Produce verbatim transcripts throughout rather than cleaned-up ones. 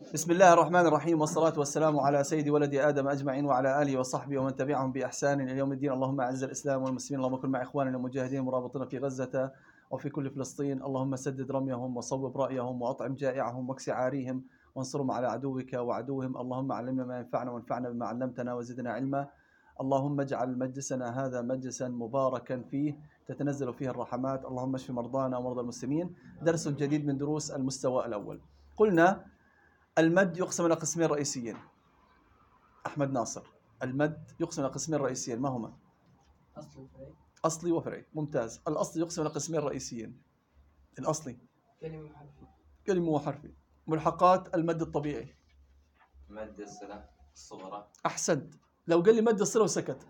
بسم الله الرحمن الرحيم، والصلاة والسلام على سيد ولد آدم أجمعين وعلى آله وصحبه ومن تبعهم بإحسان إلى يوم الدين. اللهم أعز الإسلام والمسلمين، اللهم كن مع إخواننا المجاهدين المرابطين في غزة وفي كل فلسطين. اللهم سدد رميهم وصوب رأيهم وأطعم جائعهم واكس عاريهم وانصرهم على عدوك وعدوهم. اللهم علمنا ما ينفعنا وانفعنا بما علمتنا وزدنا علما. اللهم اجعل مجلسنا هذا مجلسا مباركا فيه تتنزل فيه الرحمات. اللهم اشف مرضانا ومرضى المسلمين. درس جديد من دروس المستوى الأول. قلنا المد يقسم إلى قسمين رئيسيين. أحمد ناصر، المد يقسم إلى قسمين رئيسيين، ما هما؟ أصلي وفرعي. أصلي وفرعي، ممتاز. الأصلي يقسم إلى قسمين رئيسيين. الأصلي كلمة وحرفي. كلمة وحرفي. ملحقات المد الطبيعي. مد الصلة الصغرى. أحسنت. لو قال لي مد الصلة وسكت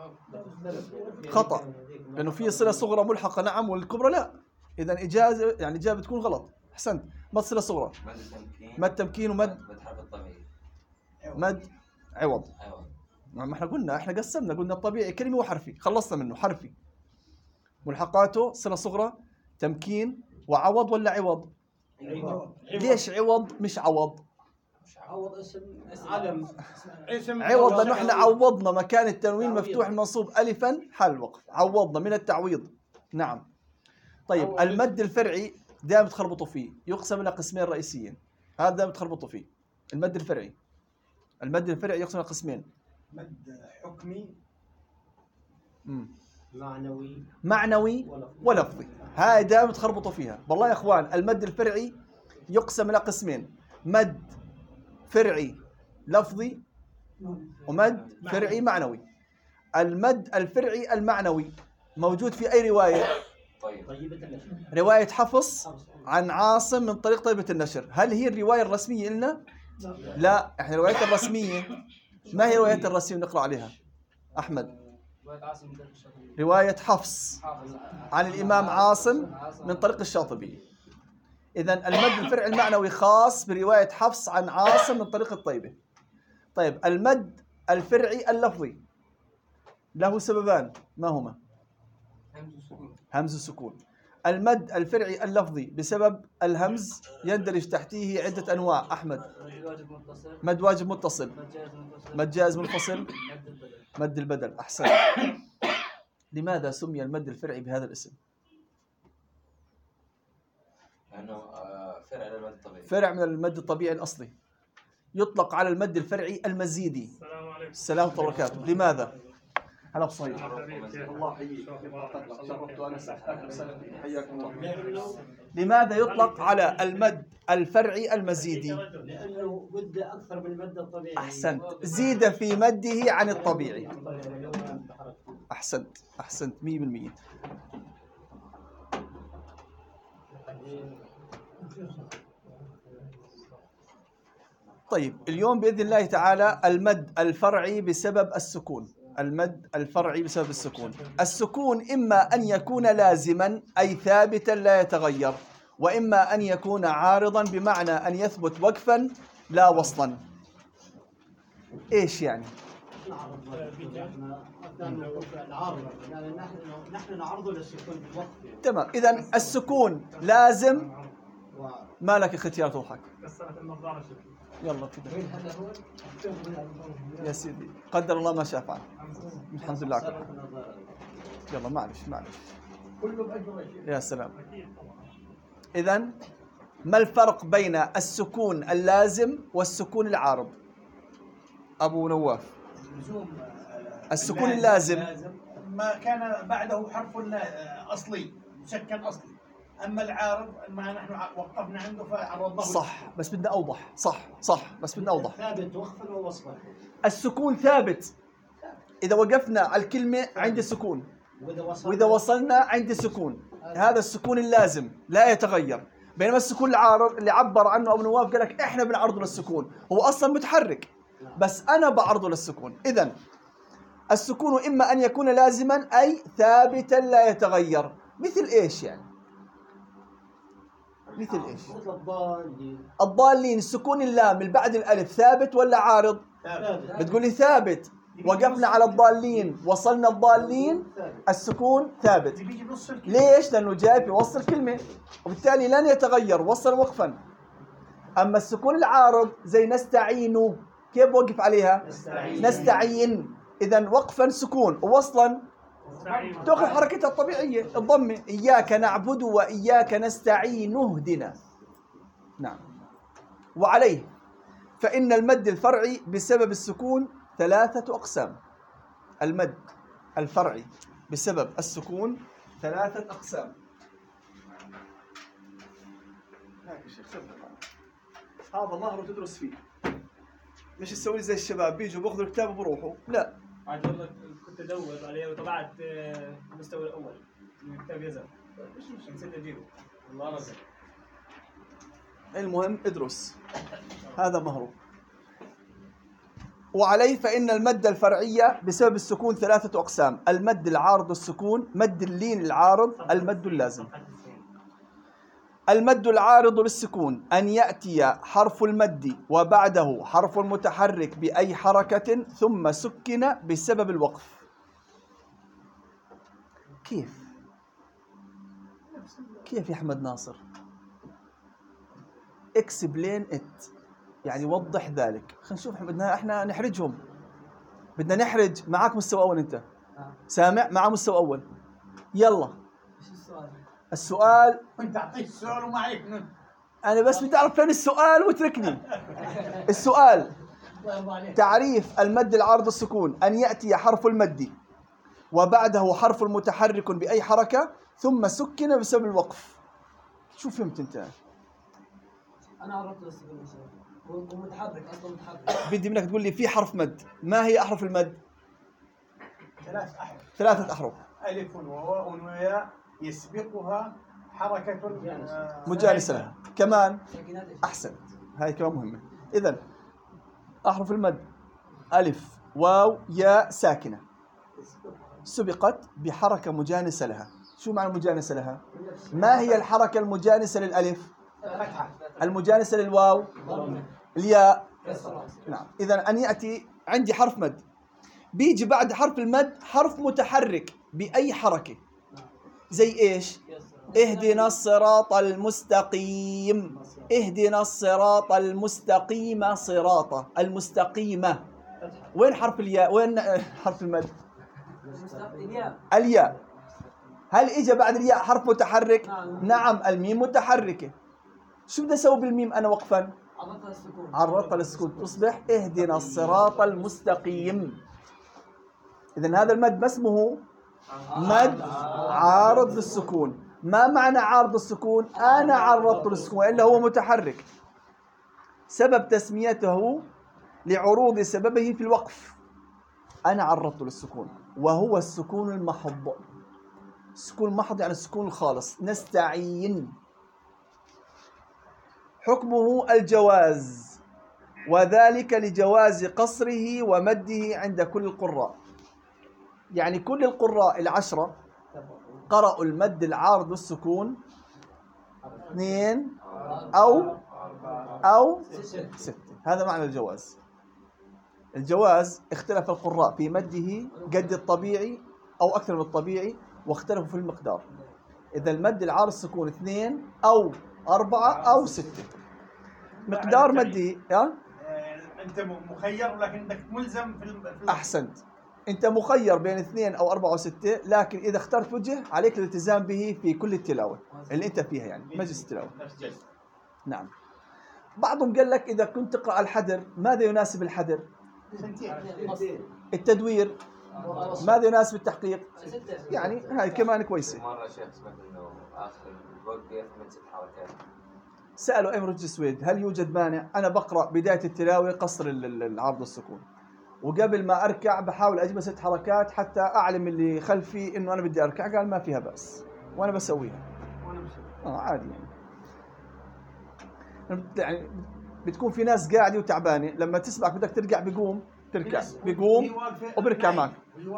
خطأ، لأنه في صلة صغرى ملحقة نعم والكبرى لا. إذا إجازة يعني إجابة تكون غلط. أحسنت. مد صلة صغرى، مد التمكين. مد تمكين ومد مد حرف الطبيعي. مد عوض. عوض. ما احنا قلنا احنا قسمنا قلنا الطبيعي كلمة وحرفي، خلصنا منه. حرفي ملحقاته صلة صغرى، تمكين وعوض ولا عوض؟ عوض. ليش عوض مش عوض؟ عوض اسم علم. اسم عوض لأنه احنا عوضنا مكان التنوين مفتوح المنصوب ألفا حال وقف، عوضنا من التعويض. نعم. طيب المد الفرعي دائما تخربطوا فيه، يقسم إلى قسمين رئيسيين. هذا دائما تخربطوا فيه. المد الفرعي المد الفرعي يقسم إلى قسمين. مد حكمي مم. معنوي معنوي ولفظي. هاي دائما تخربطوا فيها. والله يا اخوان المد الفرعي يقسم الى قسمين: مد فرعي لفظي ومد فرعي معنوي. المد الفرعي المعنوي موجود في اي روايه؟ طيب. طيبة النشر. روايه حفص عن عاصم من طريق طيبة النشر. هل هي الروايه الرسميه لنا؟ لا، احنا روايتنا الرسميه. ما هي روايتنا الرسميه نقرا عليها؟ احمد. رواية حفص عن الإمام عاصم من طريق الشاطبي. إذن المد الفرعي المعنوي خاص برواية حفص عن عاصم من طريق الطيبة. طيب المد الفرعي اللفظي له سببان، ما هما؟ همز السكون. المد الفرعي اللفظي بسبب الهمز يندرج تحتيه عدة أنواع. أحمد. مد واجب متصل، مد جائز منفصل، مد البدل. أحسن. لماذا سمي المد الفرعي بهذا الاسم؟ لأنه فرع للمد الطبيعي. فرع من المد الطبيعي الأصلي. يطلق على المد الفرعي المزيدي. السلام عليكم. السلام وبركاته. لماذا؟ هلا بصير. الله يحييك. شرفت وأنا سعدت. حياكم الله. لماذا يطلق على المد الفرعي المزيدي؟ لأنه مد أكثر من المد الطبيعي. أحسنت. زيد في مده عن الطبيعي. أحسنت أحسنت مية بالمية. طيب اليوم بإذن الله تعالى المد الفرعي بسبب السكون. المد الفرعي بسبب السكون. السكون إما أن يكون لازما أي ثابتا لا يتغير، وإما أن يكون عارضا بمعنى أن يثبت وقفا لا وصلا. إيش يعني؟ نحن نعرض للسكون بالوقت. تمام. إذن السكون لازم. ما لك اختيار تضحك. يلا كده يا سيدي، قدر الله ما شاء فعل. الحمد لله. يلا معلش معلش. يا سلام. إذن ما الفرق بين السكون اللازم والسكون العارض؟ أبو نواف. السكون اللازم ما كان بعده حرف أصلي مسكن أصلي، أما العارض ما نحن وقفنا عنده فعرضناه. صح بس بدنا أوضح. صح صح بس بدنا أوضح. ثابت وقفا ووصفا. السكون ثابت إذا وقفنا على الكلمة عند السكون، وإذا وصلنا عند السكون. هذا السكون اللازم لا يتغير. بينما السكون العارض اللي عبر عنه أبو نواف قال لك إحنا بنعرضه للسكون، هو أصلا متحرك بس أنا بعرضه للسكون. إذن السكون إما أن يكون لازما أي ثابتا لا يتغير. مثل إيش يعني؟ مثل إيش؟ مثل الضالين. الضالين السكون اللام اللي بعد الألف ثابت ولا عارض؟ ثابت. بتقول لي ثابت. وقفنا على الضالين وصلنا الضالين السكون ثابت. ليش؟ لأنه جاي في وسط الكلمة وبالتالي لن يتغير وصل وقفا. اما السكون العارض زي نستعين، كيف بوقف عليها؟ نستعين. نستعين. اذا وقفا سكون، ووصلا تاخذ حركتها الطبيعيه الضمه. اياك نعبد واياك نستعين اهدنا. نعم. وعليه فان المد الفرعي بسبب السكون ثلاثه اقسام. المد الفرعي بسبب السكون ثلاثه اقسام. هاك يا شيخ هذا ظهره تدرس فيه، مش تسوي زي الشباب بيجوا بياخذوا الكتاب وبروحوا، لا. عاد والله كنت ادور عليه وطلعت آه، المستوى الاول من كتاب يزن، نسيت اجيبه والله رزق. المهم ادرس، هذا مهره. وعليه فإن المد الفرعية بسبب السكون ثلاثة أقسام: المد العارض السكون، مد اللين العارض، المد اللازم. المد العارض للسكون أن يأتي حرف المد وبعده حرف متحرك بأي حركة ثم سكن بسبب الوقف. كيف؟ كيف يا أحمد ناصر؟ explain it، يعني وضح ذلك. خلينا نشوف، بدنا احنا نحرجهم، بدنا نحرج. معك مستوى أول أنت؟ سامع؟ معه مستوى أول. يلا السؤال. وانت اعطيه السؤال وما عليك منه. أنا بس بدي أعرف فين السؤال واتركني. السؤال: تعريف المد العارض السكون أن يأتي حرف المد وبعده حرف متحرك بأي حركة ثم سكن بسبب الوقف. شو فهمت أنت؟ انا عرفت السكون هو متحرك اصلا متحرك. بدي منك تقول لي في حرف مد، ما هي أحرف المد؟ ثلاث احرف. ثلاثة أحرف: الف وواو وياء يسبقها حركة مجانسة لها. كمان أحسنت، هاي كمان مهمة. إذن أحرف المد ألف واو ياء ساكنة سبقت بحركة مجانسة لها. شو معنى مجانسة لها؟ ما هي الحركة المجانسة للألف؟ المجانسة للواو؟ الياء. نعم. إذن أن يأتي عندي حرف مد، بيجي بعد حرف المد حرف متحرك بأي حركة. زي إيش؟ اهدنا الصراط المستقيم. اهدنا الصراط المستقيم. صراطة المستقيمة. وين حرف الياء؟ وين حرف المد؟ الياء. هل اجى بعد الياء حرف متحرك؟ نعم، الميم متحركة. شو بدي اسوي بالميم انا وقفا؟ عرضتها السكون. عرضتها للسكون تصبح اهدنا الصراط المستقيم. اذا هذا المد ما اسمه مد عارض للسكون. ما معنى عارض السكون؟ أنا عرضت للسكون إلا هو متحرك. سبب تسميته لعروض سببه في الوقف. أنا عرضت للسكون وهو السكون المحض. السكون المحض يعني السكون الخالص. نستعين. حكمه الجواز، وذلك لجواز قصره ومده عند كل القراء. يعني كل القراء العشرة قرأوا المد العارض والسكون اثنين أو أو ستة. هذا معنى الجواز. الجواز اختلف القراء في مده قد الطبيعي أو أكثر من الطبيعي، واختلفوا في المقدار. إذا المد العارض السكون اثنين أو أربعة أو ستة. مقدار مدي ها؟ أنت مخير ولكن أنك ملزم في الم... أحسنت. أنت مخير بين اثنين أو أربعة أو ستة، لكن إذا اخترت وجه عليك الالتزام به في كل التلاوة اللي أنت فيها، يعني مجلس التلاوة. نعم. بعضهم قال لك إذا كنت تقرأ الحدر ماذا يناسب الحدر؟ التدوير ماذا يناسب التحقيق؟ يعني هاي كمان كويسة. مرة شيخ سمعت إنه آخر الوقف من ست حركات. سألوا إمرو الجسويد هل يوجد مانع؟ أنا بقرأ بداية التلاوة قصر العرض والسكون، وقبل ما أركع بحاول أجيب ست حركات حتى أعلم اللي خلفي إنه أنا بدي أركع. قال ما فيها بأس وأنا بسويها. آه عادي يعني. يعني بتكون في ناس قاعدة وتعبانة، لما تسمعك بدك ترجع بيقوم تركع، بيقوم وبركع معك.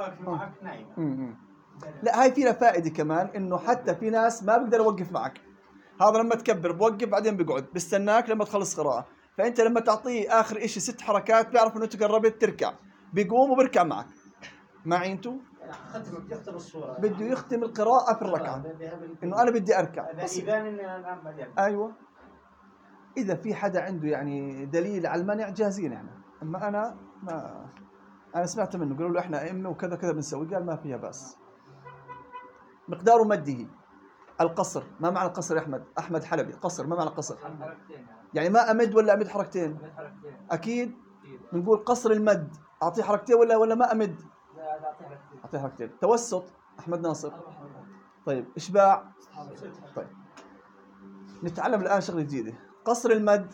لا هاي فينا فائدة كمان، إنه حتى في ناس ما بقدر يوقف معك. هذا لما تكبر بوقف بعدين بيقعد بستناك لما تخلص قراءة. فأنت لما تعطيه آخر إشي ست حركات بيعرف إنه أنت قربت تركع، بيقوم وبركع معك. معي أنتو؟ ختم يختم الصورة. بده يختم القراءة في الركعة، إنه أنا بدي أركع. إذا إني أنا أيوة. اذا في حدا عنده يعني دليل على المنع جاهزين احنا، اما انا ما انا سمعت منه قالوا له احنا ائمه وكذا كذا بنسوي، قال ما فيها بأس. مقدار مده القصر، ما معنى القصر يا احمد؟ احمد حلبي، قصر ما معنى القصر؟ حركتين يعني ما امد ولا امد حركتين؟ حركتين اكيد بنقول قصر المد اعطيه حركتين ولا ولا ما امد؟ لا تعطي حركتين. اعطيه حركتين. توسط احمد ناصر. اربع حركات. طيب اشباع. ست. طيب نتعلم الان شغله جديده. قصر المد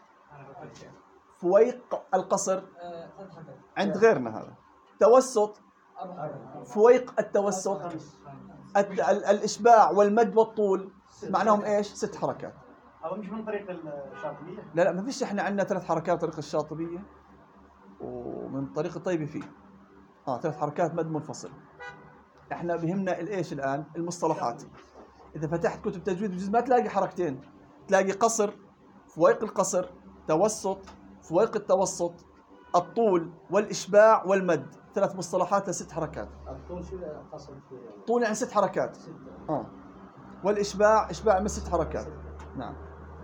فويق القصر آه، ثلاث حركات. عند غيرنا هذا. توسط اربع حركات. فويق التوسط. الت- ال- الاشباع والمد والطول معناهم ايش؟ ست حركات. هذا مش من طريق الشاطبيه. لا لا ما فيش، احنا عندنا ثلاث حركات طريق الشاطبيه ومن طريق الطيبي فيه اه ثلاث حركات مد منفصل. احنا بهمنا الايش الان؟ المصطلحات. اذا فتحت كتب تجويد بجوز ما تلاقي حركتين، تلاقي قصر، فويق القصر، توسط، فويق التوسط، الطول والاشباع والمد، ثلاث مصطلحات لست حركات. الطول شو قصر فيه؟ طول يعني ست حركات. اه والاشباع اشباع من ست حركات. نعم.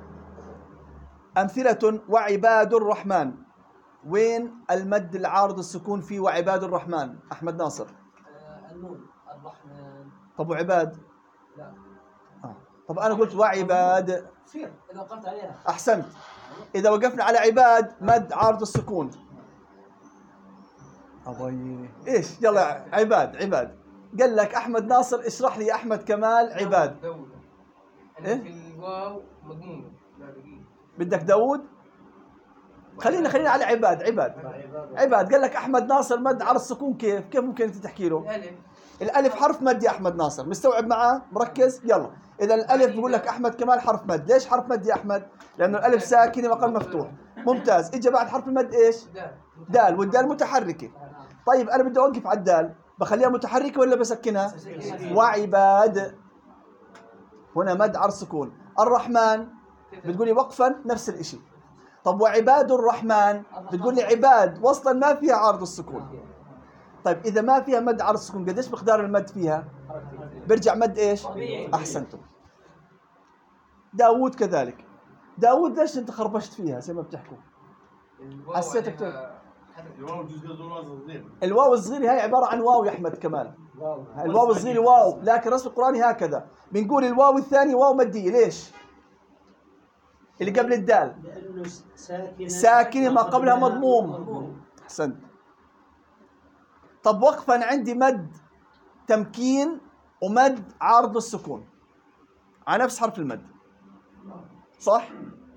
امثله وعباد الرحمن، وين المد العارض السكون فيه وعباد الرحمن؟ احمد ناصر. آه، النون الرحمن. طب وعباد؟ لا. آه. طب انا قلت وعباد. تصير اذا وقفت عليها. احسنت. اذا وقفنا على عباد مد عارض السكون. أبي ايش؟ يلا عباد عباد. قال لك احمد ناصر اشرح لي يا احمد كمال عباد. دولة. إيه؟ في الواو مضمومة. لا دقيقة. بدك داوود؟ خلينا خلينا على عباد عباد عباد. قال لك احمد ناصر مد على السكون كيف؟ كيف ممكن انت تحكي له؟ الألف. الالف حرف مد يا احمد ناصر، مستوعب معاه؟ مركز؟ يلا اذا الالف بقول لك احمد كمال حرف مد، ليش حرف مد يا احمد؟ لانه الالف ساكنه وقلب مفتوح. ممتاز. اجى بعد حرف المد ايش؟ دال. دال، والدال متحركه. طيب انا بدي اوقف على الدال، بخليها متحركه ولا بسكنها؟ وعباد هنا مد على السكون. الرحمن بتقولي وقفا نفس الشيء. طب وعباد الرحمن بتقول لي عباد وصلا ما فيها عارض السكون. طيب اذا ما فيها مد عارض السكون قديش مقدار المد فيها؟ برجع مد ايش؟ احسنتم. داوود كذلك. داوود ليش انت خربشت فيها زي ما بتحكوا؟ الواو حسيتك عليها حذف. الواو جزء الواو صغير. الواو الصغيره هاي عباره عن واو يا احمد كمال. الواو الصغيره واو، لكن الرسم القراني هكذا بنقول الواو الثاني واو مديه. ليش؟ اللي قبل الدال لانه ساكنه ساكنه ما قبلها مضموم. احسنت. طب وقفا عندي مد تمكين ومد عارض السكون على نفس حرف المد، صح؟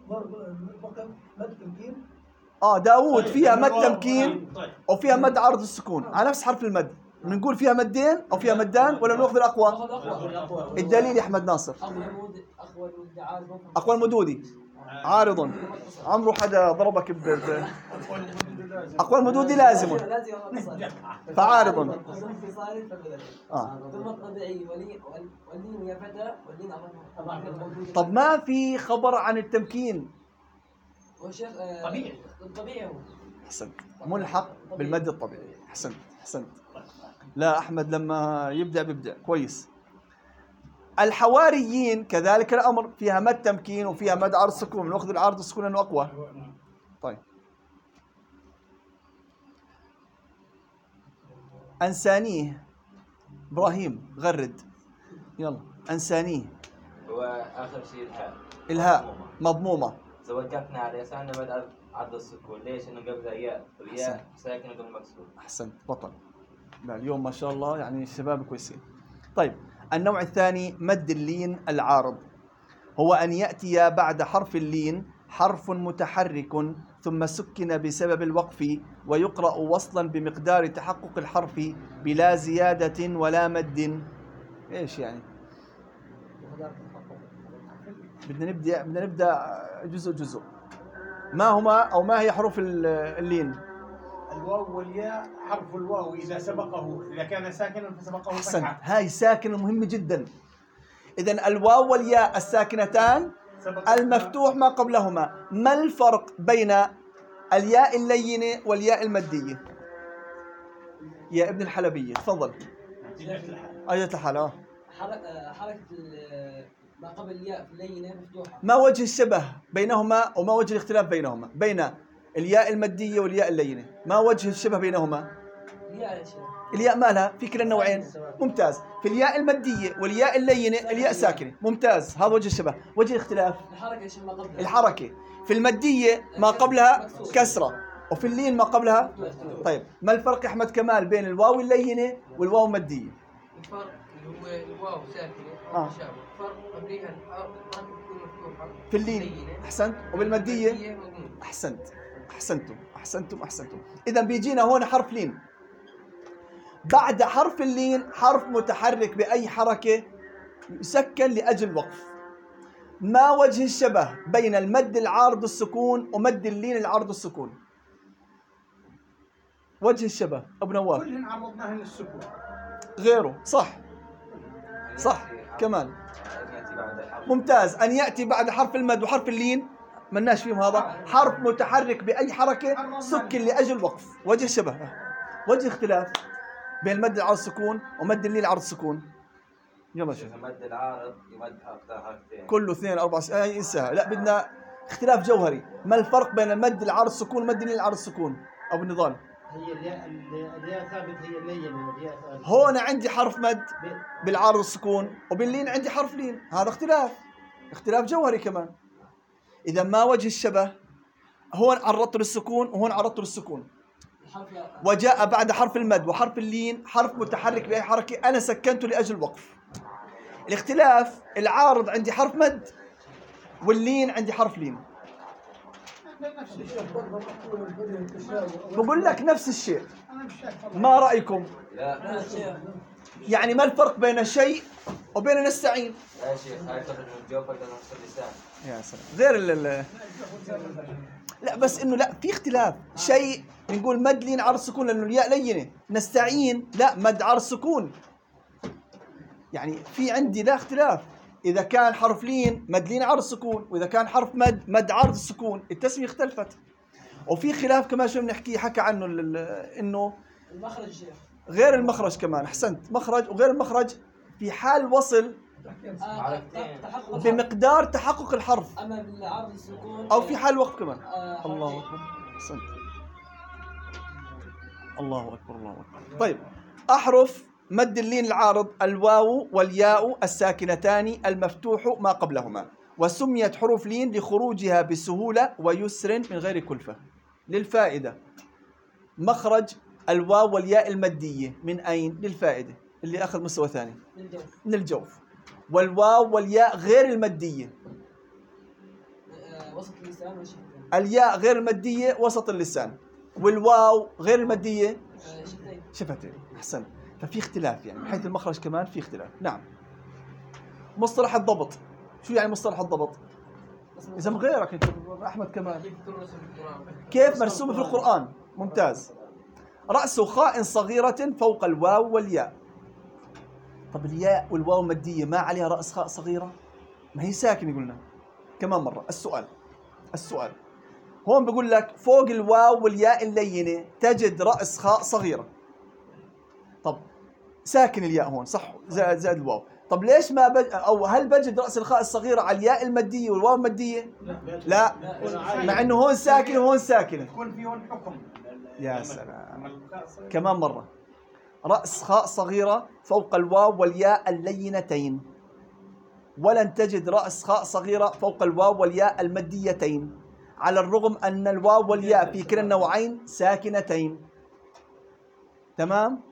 مد تمكين. اه داوود فيها مد تمكين طيب وفيها مد عارض السكون على نفس حرف المد، بنقول فيها مدين او فيها مدان ولا بناخذ الاقوى؟ اقوى. الدليل يا احمد ناصر. اقوى المود اقوى المود عارض. اقوى المدودي عارض. عمرو حدا ضربك ب ب- اقوى المدودي لازم لازم اتصل. فعارض. انفصال فبدل. اه. ثم الطبيعي ولي واللين يا فتى واللين أمر. طب ما في خبر عن التمكين. والشيخ طبيعي. الطبيعي هو. احسنت. ملحق بالمد الطبيعي. احسنت احسنت. لا احمد لما يبدع بيبدع كويس. الحواريين كذلك الامر، فيها مد تمكين وفيها مد عرض سكون، بناخذ العرض السكون لانه اقوى. طيب انسانيه ابراهيم غرد. يلا انسانيه. هو اخر شيء الحاء. الهاء مضمومه. اذا وقفنا على يسارنا مد عرض السكون، ليش؟ انه قبلها ياء، والياء ساكنه قبل مكسور. احسنت بطل. لا اليوم ما شاء الله يعني الشباب كويسين. طيب النوع الثاني مد اللين العارض، هو أن يأتي بعد حرف اللين حرف متحرك ثم سكن بسبب الوقف ويقرأ وصلا بمقدار تحقق الحرف بلا زيادة ولا مد. ايش يعني؟ بدنا نبدأ بدنا نبدأ جزء جزء. ما هما أو ما هي حروف اللين؟ الواو والياء. حرف الواو إذا سبقه إذا كان ساكنا فسبقه أحسنت. فتحة. هاي ساكنة مهمة جدا. إذن الواو والياء الساكنتان المفتوح ما قبلهما. ما الفرق بين الياء اللينة والياء المادية؟ يا ابن الحلبية تفضل. آية الحالة. حركة حركة ما قبل الياء في اللينة مفتوحة. ما وجه الشبه بينهما وما وجه الاختلاف بينهما؟ بين الياء المادية والياء اللينة، ما وجه الشبه بينهما؟ الياء يا شيخ. الياء مالها؟ في كلا النوعين. ممتاز. في الياء المادية والياء اللينة الياء ساكنة. ممتاز، هذا وجه الشبه. وجه الاختلاف؟ الحركة يا شيخ ما قبلها. الحركة. في المادية ما قبلها كسرة، وفي اللين ما قبلها. طيب ما الفرق يا أحمد كمال بين الواو اللينة والواو المادية؟ الفرق اللي هو الواو ساكنة آه. أو تشابه، الفرق قبليها الحركة بتكون مفتوحة في اللين. أحسنت. وبالمادية؟ المادية مضمومة. أحسنت أحسنتم أحسنتم أحسنتم. إذا بيجينا هون حرف لين، بعد حرف اللين حرف متحرك بأي حركة يسكن لأجل الوقف. ما وجه الشبه بين المد العارض السكون ومد اللين العارض السكون؟ وجه الشبه أبو نواف. كلهن عرضناهن للسكون. غيره صح صح كمان. أن يأتي بعد الحرف. ممتاز. أن يأتي بعد حرف المد وحرف اللين مناش فيهم هذا. حرف متحرك بأي حركة سكن لأجل الوقف. وجه الشبه. وجه اختلاف بين المد العارض السكون ومد اللين العارض السكون؟ يلا شوف. المد العارض يمد حركتين حركتين. كله اثنين أربعة س... آه انساها. لا بدنا اختلاف جوهري. ما الفرق بين المد العارض السكون والمد اللين العارض السكون؟ أبو النضال. هي الياء الياء ثابت، هي اللينة الياء ثابت. هون عندي حرف مد بالعارض السكون وباللين عندي حرف لين، هذا اختلاف اختلاف جوهري كمان. إذا ما وجه الشبه؟ هون عرضته للسكون وهون عرضته للسكون، الحرف لا. وجاء بعد حرف المد وحرف اللين حرف متحرك بأي حركة أنا سكنته لأجل الوقف. الاختلاف العارض عندي حرف مد واللين عندي حرف لين. بقول لك نفس الشيء، ما رأيكم؟ لا لا يا شيخ. يعني ما الفرق بين الشيء وبين نستعين؟ لا شيخ، هاي تخرج من جوفك لنص اللسان. يا سلام. غير ال ال- لا بس انه لا في اختلاف. شيء بنقول مد لين عرض سكون لانه الياء لينه، نستعين لا مد عرض سكون. يعني في عندي لا اختلاف. اذا كان حرف لين مد لين عرض سكون، واذا كان حرف مد مد عرض السكون، التسميه اختلفت. وفي خلاف كمان شو بنحكي حكى عنه ال- ال- انه المخرج يا شيخ. غير المخرج كمان. احسنت. مخرج وغير المخرج في حال وصل آه، حركتين. تحقق الحرف. بمقدار تحقق الحرف أما بالعرض السكون او في حال وقف كمان. آه، الله حركتين. اكبر. احسنت. الله اكبر الله اكبر. طيب احرف مد اللين العارض الواو والياء الساكنتان المفتوح ما قبلهما، وسميت حروف لين لخروجها بسهولة ويسر من غير كلفة. للفائدة، مخرج الواو والياء المادية من أين؟ للفائدة اللي أخذ مستوى ثاني للجوف. من الجوف. والواو والياء غير المادية، آه، وسط اللسان والشفتين. الياء غير المادية وسط اللسان، والواو غير المادية آه، شفتين. شفتين. أحسن. ففي اختلاف يعني من حيث المخرج كمان في اختلاف. نعم. مصطلح الضبط، شو يعني مصطلح الضبط؟ إذا غيرك أنت أحمد كمان. كيف ترسم القرآن؟ كيف مرسومة في القرآن؟ ممتاز. رأس خاء صغيرة فوق الواو والياء. طب الياء والواو مادية ما عليها رأس خاء صغيرة؟ ما هي ساكنة قلنا. كمان مرة السؤال السؤال هون بقول لك فوق الواو والياء اللينة تجد رأس خاء صغيرة. طب ساكن الياء هون صح زائد زائد الواو. طب ليش ما بج... أو هل بجد رأس الخاء الصغيرة على الياء المادية والواو المادية؟ لا، مع إنه هون ساكن وهون ساكنة. يكون في هون حكم. يا سلام. كمان مرة رأس خاء صغيرة فوق الواو والياء اللينتين، ولن تجد رأس خاء صغيرة فوق الواو والياء الماديتين، على الرغم أن الواو والياء في كلا النوعين ساكنتين. تمام؟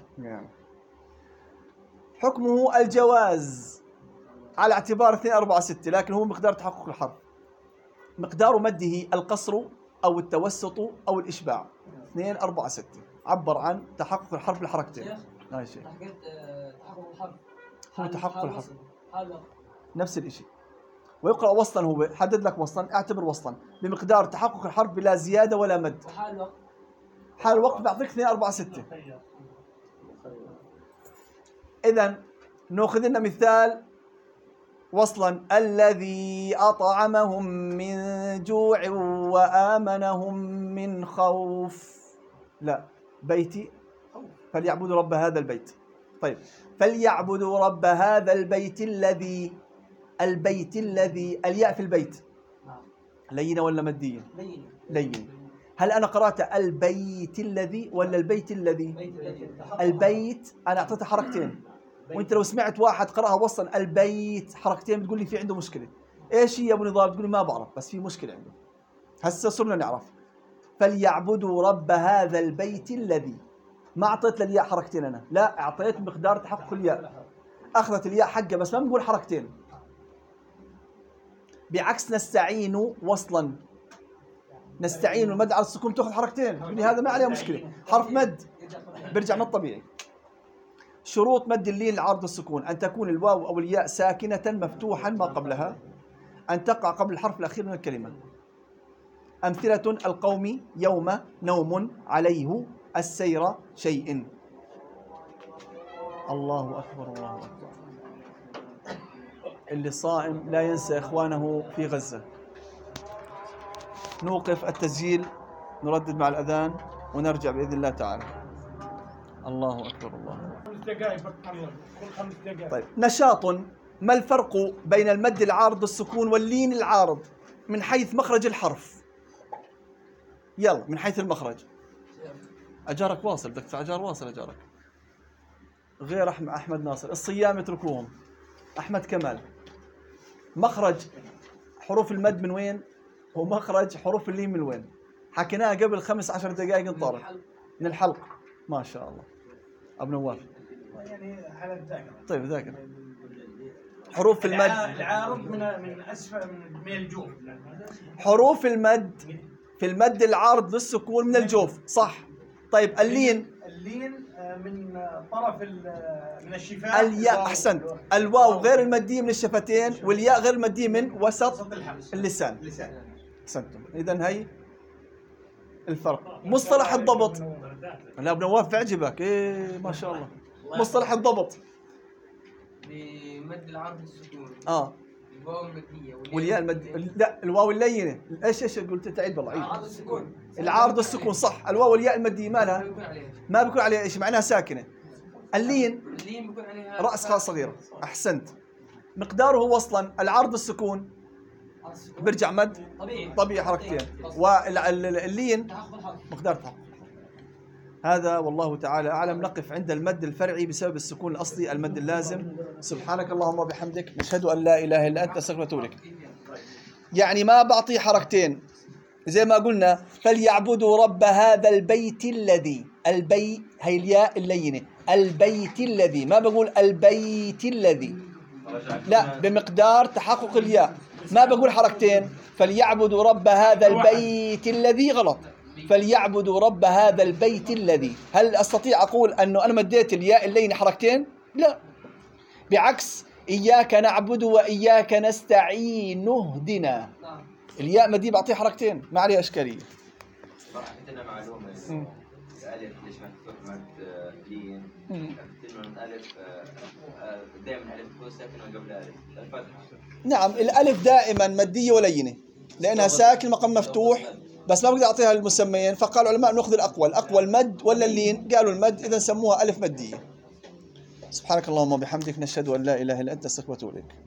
حكمه الجواز على اعتبار اثنين أربعة ستة، لكن هو مقدار تحقق الحرف. مقدار مده القصر أو التوسط أو الإشباع. اثنين أربعة ستة عبر عن تحقق الحرف بالحركتين. شيخ، هاي شيء تحقيق آه، تحقق الحرف. هو حال- تحقق حال الحرف. وصل. حال وقت. نفس الشيء. ويقرأ وصلا، هو حدد لك وصلا، اعتبر وصلا بمقدار تحقق الحرف بلا زيادة ولا مد. وحال وقت. حال الوقت بعطيك اثنين أربعة ستة. إذا نأخذ لنا مثال وصلا: الذي أطعمهم من جوع وآمنهم من خوف. لا، بيتي فليعبدوا رب هذا البيت. طيب، فليعبدوا رب هذا البيت الذي البيت الذي، الياء في البيت لينة ولا مادية؟ لين لينة. هل أنا قرأت البيت الذي ولا البيت الذي؟ بيت الذي البيت أنا أعطيته حركتين، وأنت لو سمعت واحد قرأها وصلا البيت حركتين بتقول لي في عنده مشكلة. إيش هي يا أبو نضال؟ بتقول لي ما بعرف بس في مشكلة عنده. هسه صرنا نعرف. فليعبدوا رب هذا البيت الذي، ما أعطيت للياء حركتين أنا، لا أعطيت مقدار تحقق الياء، أخذت الياء حقها بس ما بنقول حركتين. بعكس نستعين وصلا، نستعين المد على السكون تأخذ حركتين، تقول لي هذا ما عليه مشكلة، حرف مد بيرجع مد طبيعي. شروط مد اللين العارض السكون: أن تكون الواو أو الياء ساكنة مفتوحا ما قبلها، أن تقع قبل الحرف الأخير من الكلمة. أمثلة: القوم، يوم، نوم، عليه، السير، شيء. الله أكبر الله أكبر. اللي صائم لا ينسى إخوانه في غزة. نوقف التسجيل، نردد مع الأذان ونرجع بإذن الله تعالى. الله أكبر الله. خمس دقائق بطل الله، كل خمس دقائق. طيب، نشاط: ما الفرق بين المد العارض السكون واللين العارض من حيث مخرج الحرف؟ يلا من حيث المخرج. أجارك واصل، بدك تدفع أجار واصل أجارك. غير أحمد أحمد ناصر، الصيام اتركوهم. أحمد كمال، مخرج حروف المد من وين؟ ومخرج حروف اللين من وين؟ حكيناها قبل خمس عشر دقائق انطرد. من الحلق. ما شاء الله. أبو نواف. يعني على الذاكرة. طيب ذاكرة. حروف المد. العارض من من أسفل من من الجوف. حروف المد في المد العارض للسكون من الجوف، صح. طيب اللين. اللين من طرف من الشفاه. الياء، أحسنت. الواو غير المدية من الشفتين، والياء غير المدية من وسط اللسان. أحسنتم. إذن هي الفرق. مصطلح الضبط. لا ابن نواف بعجبك، إيه ما شاء الله. مصطلح الضبط. بمد العرض السكون. آه. الواو المدية والياء المد، لا الواو اللينة. ايش ايش قلت تعيد والله عيد. العارض السكون. العارض السكون صح. الواو والياء المدية مالها؟ ما بيكون عليها ايش، معناها ساكنة. اللين اللين بيكون عليها رأس خاء صغيرة. أحسنت. مقداره وصلا العرض السكون بيرجع مد طبيعي طبيعي حركتين، واللين مقدار تحقق. هذا والله تعالى أعلم. نقف عند المد الفرعي بسبب السكون الأصلي المد اللازم. سبحانك اللهم وبحمدك، نشهد أن لا إله إلا أنت، أستغفرك وأتوب إليك. يعني ما بعطيه حركتين زي ما قلنا. فليعبدوا رب هذا البيت الذي، البي هي الياء اللينة، البيت الذي، ما بقول البيت الذي، لا بمقدار تحقق الياء، ما بقول حركتين. فليعبدوا رب هذا البيت الذي، غلط. فليعبدوا رب هذا البيت الذي. هل أستطيع أقول أنه أنا مديت الياء اللين حركتين؟ لا، بعكس إياك نعبد وإياك نستعين اهدنا، الياء مدي بعطيه حركتين ما عليها إشكالية. صراحة عندنا معلومة الألف ليش مكتوب مد لين؟ كلمة الألف دائما الألف تكون ساكنة قبل ألف الفتحة. نعم الألف دائما مدية ولينة لأنها ساكن مقام مفتوح، بس ما بقدر أعطيها المسميين، فقال العلماء نأخذ الأقوى، الأقوى المد ولا اللين؟ قالوا المد، إذا سموها ألف مدية. سبحانك اللهم وبحمدك، نشهد أن لا إله إلا أنت، نستغفرك ونتوب إليك.